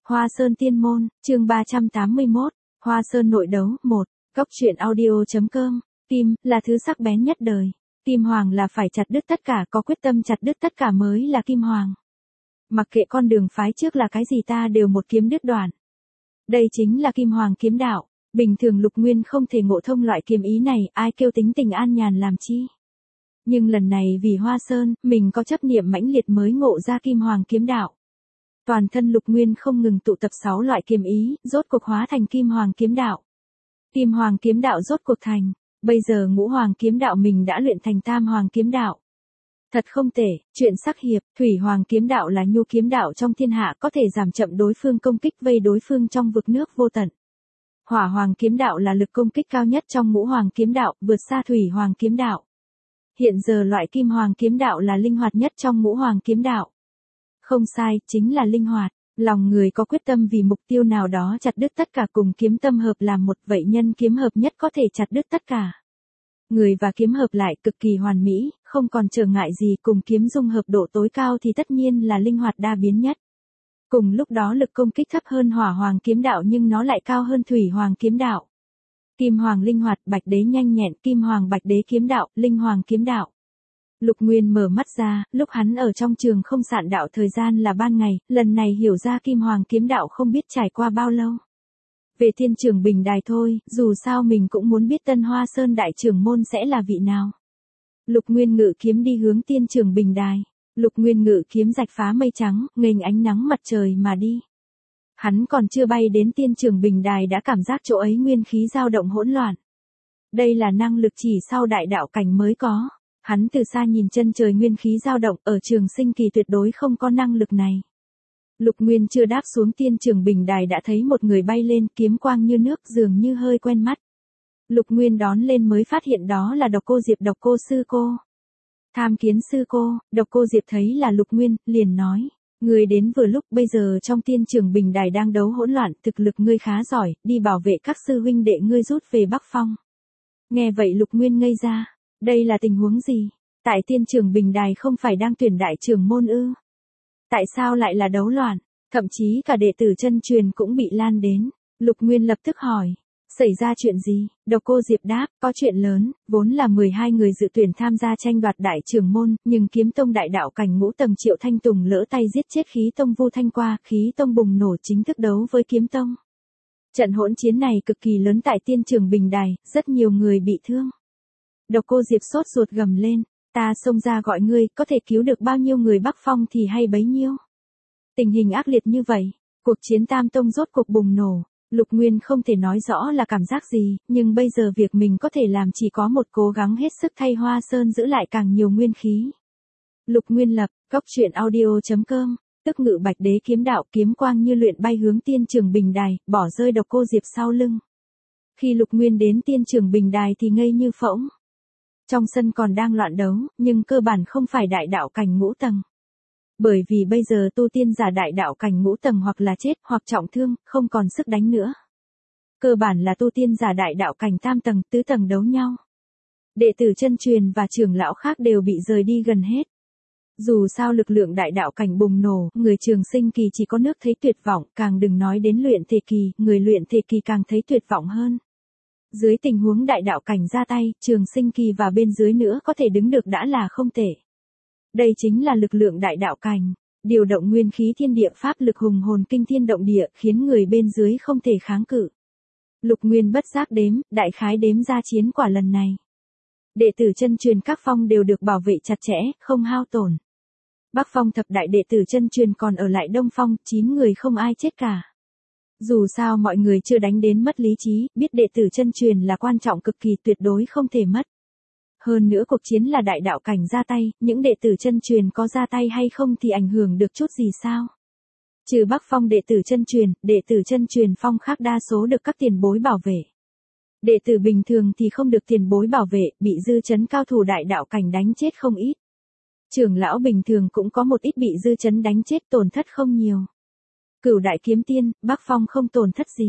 Hoa Sơn Tiên Môn, chương 381, Hoa Sơn Nội Đấu 1, Cốc truyện audio.com, Kim, là thứ sắc bén nhất đời. Kim Hoàng là phải chặt đứt tất cả, có quyết tâm chặt đứt tất cả mới là Kim Hoàng. Mặc kệ con đường phái trước là cái gì ta đều một kiếm đứt đoạn. Đây chính là Kim Hoàng kiếm đạo, bình thường Lục Nguyên không thể ngộ thông loại kiếm ý này, ai kêu tính tình an nhàn làm chi. Nhưng lần này vì Hoa Sơn, mình có chấp niệm mãnh liệt mới ngộ ra Kim Hoàng kiếm đạo. Toàn thân Lục Nguyên không ngừng tụ tập 6 loại kiếm ý, rốt cuộc hóa thành Kim Hoàng kiếm đạo. Kim Hoàng kiếm đạo rốt cuộc thành, bây giờ Ngũ Hoàng kiếm đạo mình đã luyện thành Tam Hoàng kiếm đạo. Thật không tệ, chuyện sắc hiệp, Thủy Hoàng kiếm đạo là nhu kiếm đạo trong thiên hạ, có thể giảm chậm đối phương công kích, vây đối phương trong vực nước vô tận. Hỏa Hoàng kiếm đạo là lực công kích cao nhất trong Ngũ Hoàng kiếm đạo, vượt xa Thủy Hoàng kiếm đạo. Hiện giờ loại Kim Hoàng kiếm đạo là linh hoạt nhất trong Ngũ Hoàng kiếm đạo. Không sai, chính là linh hoạt. Lòng người có quyết tâm vì mục tiêu nào đó chặt đứt tất cả, cùng kiếm tâm hợp làm một, vậy nhân kiếm hợp nhất có thể chặt đứt tất cả. Người và kiếm hợp lại cực kỳ hoàn mỹ, không còn trở ngại gì, cùng kiếm dung hợp độ tối cao thì tất nhiên là linh hoạt đa biến nhất. Cùng lúc đó lực công kích thấp hơn Hỏa Hoàng kiếm đạo nhưng nó lại cao hơn Thủy Hoàng kiếm đạo. Kim Hoàng linh hoạt, Bạch Đế nhanh nhẹn, Kim Hoàng Bạch Đế kiếm đạo, Linh Hoàng kiếm đạo. Lục Nguyên mở mắt ra, lúc hắn ở trong trường không sạn đạo thời gian là ban ngày, lần này hiểu ra Kim Hoàng kiếm đạo không biết trải qua bao lâu. Về Thiên Trường Bình Đài thôi, dù sao mình cũng muốn biết Tân Hoa Sơn đại trưởng môn sẽ là vị nào. Lục Nguyên ngự kiếm đi hướng Thiên Trường Bình Đài. Lục Nguyên ngự kiếm rạch phá mây trắng, nghênh ánh nắng mặt trời mà đi. Hắn còn chưa bay đến Thiên Trường Bình Đài đã cảm giác chỗ ấy nguyên khí dao động hỗn loạn. Đây là năng lực chỉ sau đại đạo cảnh mới có. Hắn từ xa nhìn chân trời nguyên khí dao động, ở Trường Sinh Kỳ tuyệt đối không có năng lực này. Lục Nguyên chưa đáp xuống Thiên Trường Bình Đài đã thấy một người bay lên, kiếm quang như nước, dường như hơi quen mắt. Lục Nguyên đón lên mới phát hiện đó là Độc Cô Diệp, Độc Cô sư cô. Tham Kiến sư cô. Độc Cô Diệp thấy là Lục Nguyên, liền nói, ngươi đến vừa lúc, bây giờ trong Thiên Trường Bình Đài đang đấu hỗn loạn, thực lực ngươi khá giỏi, đi bảo vệ các sư huynh đệ ngươi rút về Bắc Phong. Nghe vậy Lục Nguyên ngây ra. Đây là tình huống gì? Tại Thiên Trường Bình Đài không phải đang tuyển đại trưởng môn ư? Tại sao lại là đấu loạn? Thậm chí cả đệ tử chân truyền cũng bị lan đến. Lục Nguyên lập tức hỏi. Xảy ra chuyện gì? Độc Cô Diệp đáp, có chuyện lớn, vốn là 12 người dự tuyển tham gia tranh đoạt đại trưởng môn, nhưng Kiếm Tông đại đạo cảnh ngũ tầng Triệu Thanh Tùng lỡ tay giết chết Khí Tông Vu Thanh Qua, Khí Tông bùng nổ chính thức đấu với Kiếm Tông. Trận hỗn chiến này cực kỳ lớn tại Thiên Trường Bình Đài, rất nhiều người bị thương. Độc Cô Diệp sốt ruột gầm lên, ta xông ra gọi ngươi, có thể cứu được bao nhiêu người Bắc Phong thì hay bấy nhiêu. Tình hình ác liệt như vậy, cuộc chiến Tam Tông rốt cuộc bùng nổ, Lục Nguyên không thể nói rõ là cảm giác gì, nhưng bây giờ việc mình có thể làm chỉ có một, cố gắng hết sức thay Hoa Sơn giữ lại càng nhiều nguyên khí. Lục Nguyên lập, Cốc truyện audio.com, tức ngự Bạch Đế kiếm đạo, kiếm quang như luyện bay hướng Thiên Trường Bình Đài, bỏ rơi Độc Cô Diệp sau lưng. Khi Lục Nguyên đến Thiên Trường Bình Đài thì ngây như phỗng. Trong sân còn đang loạn đấu, nhưng cơ bản không phải đại đạo cảnh ngũ tầng. Bởi vì bây giờ tu tiên giả đại đạo cảnh ngũ tầng hoặc là chết hoặc trọng thương, không còn sức đánh nữa. Cơ bản là tu tiên giả đại đạo cảnh tam tầng, tứ tầng đấu nhau. Đệ tử chân truyền và trưởng lão khác đều bị rời đi gần hết. Dù sao lực lượng đại đạo cảnh bùng nổ, người Trường Sinh Kỳ chỉ có nước thấy tuyệt vọng, càng đừng nói đến luyện thể kỳ, người luyện thể kỳ càng thấy tuyệt vọng hơn. Dưới tình huống đại đạo cảnh ra tay, Trường Sinh Kỳ và bên dưới nữa có thể đứng được đã là không tệ. Đây chính là lực lượng đại đạo cảnh, điều động nguyên khí thiên địa pháp lực hùng hồn kinh thiên động địa, khiến người bên dưới không thể kháng cự. Lục Nguyên bất giác đếm, đại khái đếm ra chiến quả lần này. Đệ tử chân truyền các phong đều được bảo vệ chặt chẽ, không hao tổn. Bắc Phong thập đại đệ tử chân truyền còn ở lại Đông Phong, 9 người không ai chết cả. Dù sao mọi người chưa đánh đến mất lý trí, biết đệ tử chân truyền là quan trọng cực kỳ, tuyệt đối không thể mất. Hơn nữa cuộc chiến là đại đạo cảnh ra tay, những đệ tử chân truyền có ra tay hay không thì ảnh hưởng được chút gì sao? Trừ Bắc Phong đệ tử chân truyền phong khác đa số được các tiền bối bảo vệ. Đệ tử bình thường thì không được tiền bối bảo vệ, bị dư chấn cao thủ đại đạo cảnh đánh chết không ít. Trưởng lão bình thường cũng có một ít bị dư chấn đánh chết, tổn thất không nhiều. Cửu đại kiếm tiên, Bắc Phong không tổn thất gì.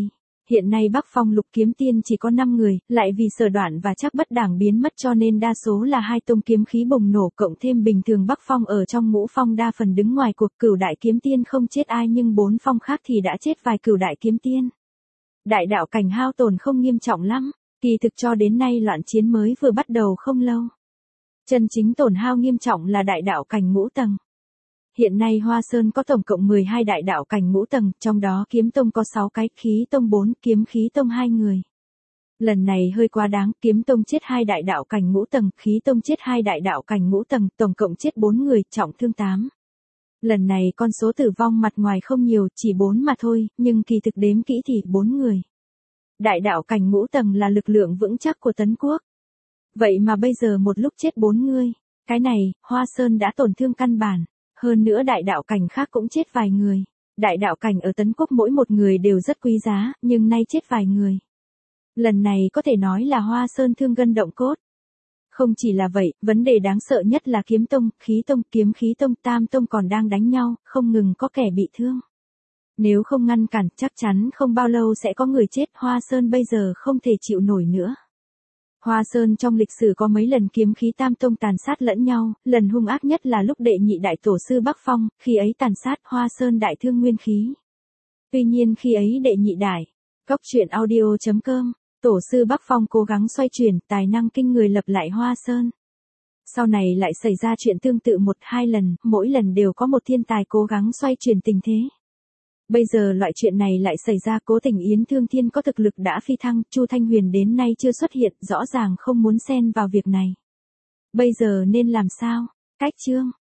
Hiện nay Bắc Phong Lục Kiếm Tiên chỉ có 5 người, lại vì Sở Đoạn và Trác Bất Đảng biến mất cho nên đa số là hai tông kiếm khí bùng nổ, cộng thêm bình thường Bắc Phong ở trong ngũ phong đa phần đứng ngoài cuộc. Cửu Đại Kiếm Tiên không chết ai nhưng 4 phong khác thì đã chết vài Cửu Đại Kiếm Tiên. Đại đạo cảnh hao tổn không nghiêm trọng lắm, kỳ thực cho đến nay loạn chiến mới vừa bắt đầu không lâu. Chân chính tổn hao nghiêm trọng là đại đạo cảnh ngũ tầng. Hiện nay Hoa Sơn có tổng cộng 12 đại đạo cảnh ngũ tầng, trong đó Kiếm Tông có 6 cái, Khí Tông 4, Kiếm Khí Tông 2 người. Lần này hơi quá đáng, Kiếm Tông chết 2 đại đạo cảnh ngũ tầng, Khí Tông chết 2 đại đạo cảnh ngũ tầng, tổng cộng chết 4 người, trọng thương 8. Lần này con số tử vong mặt ngoài không nhiều, chỉ 4 mà thôi, nhưng kỳ thực đếm kỹ thì 4 người. Đại đạo cảnh ngũ tầng là lực lượng vững chắc của Tấn Quốc. Vậy mà bây giờ một lúc chết 4 người. Cái này, Hoa Sơn đã tổn thương căn bản. Hơn nữa đại đạo cảnh khác cũng chết vài người. Đại đạo cảnh ở Tấn Quốc mỗi một người đều rất quý giá, nhưng nay chết vài người. Lần này có thể nói là Hoa Sơn thương gân động cốt. Không chỉ là vậy, vấn đề đáng sợ nhất là Kiếm Tông, Khí Tông, Kiếm Khí Tông, Tam Tông còn đang đánh nhau, không ngừng có kẻ bị thương. Nếu không ngăn cản, chắc chắn không bao lâu sẽ có người chết. Hoa Sơn bây giờ không thể chịu nổi nữa. Hoa Sơn trong lịch sử có mấy lần kiếm khí tam tông tàn sát lẫn nhau, lần hung ác nhất là lúc đệ nhị đại tổ sư Bắc Phong, khi ấy tàn sát Hoa Sơn đại thương nguyên khí. Tuy nhiên khi ấy đệ nhị đại, Cốc truyện audio.com, tổ sư Bắc Phong cố gắng xoay chuyển, tài năng kinh người lập lại Hoa Sơn. Sau này lại xảy ra chuyện tương tự 1-2 lần, mỗi lần đều có một thiên tài cố gắng xoay chuyển tình thế. Bây giờ loại chuyện này lại xảy ra. Cố Tình Yến Thương Thiên có thực lực đã phi thăng, Chu Thanh Huyền đến nay chưa xuất hiện, rõ ràng không muốn xen vào việc này. Bây giờ nên làm sao? Cách chương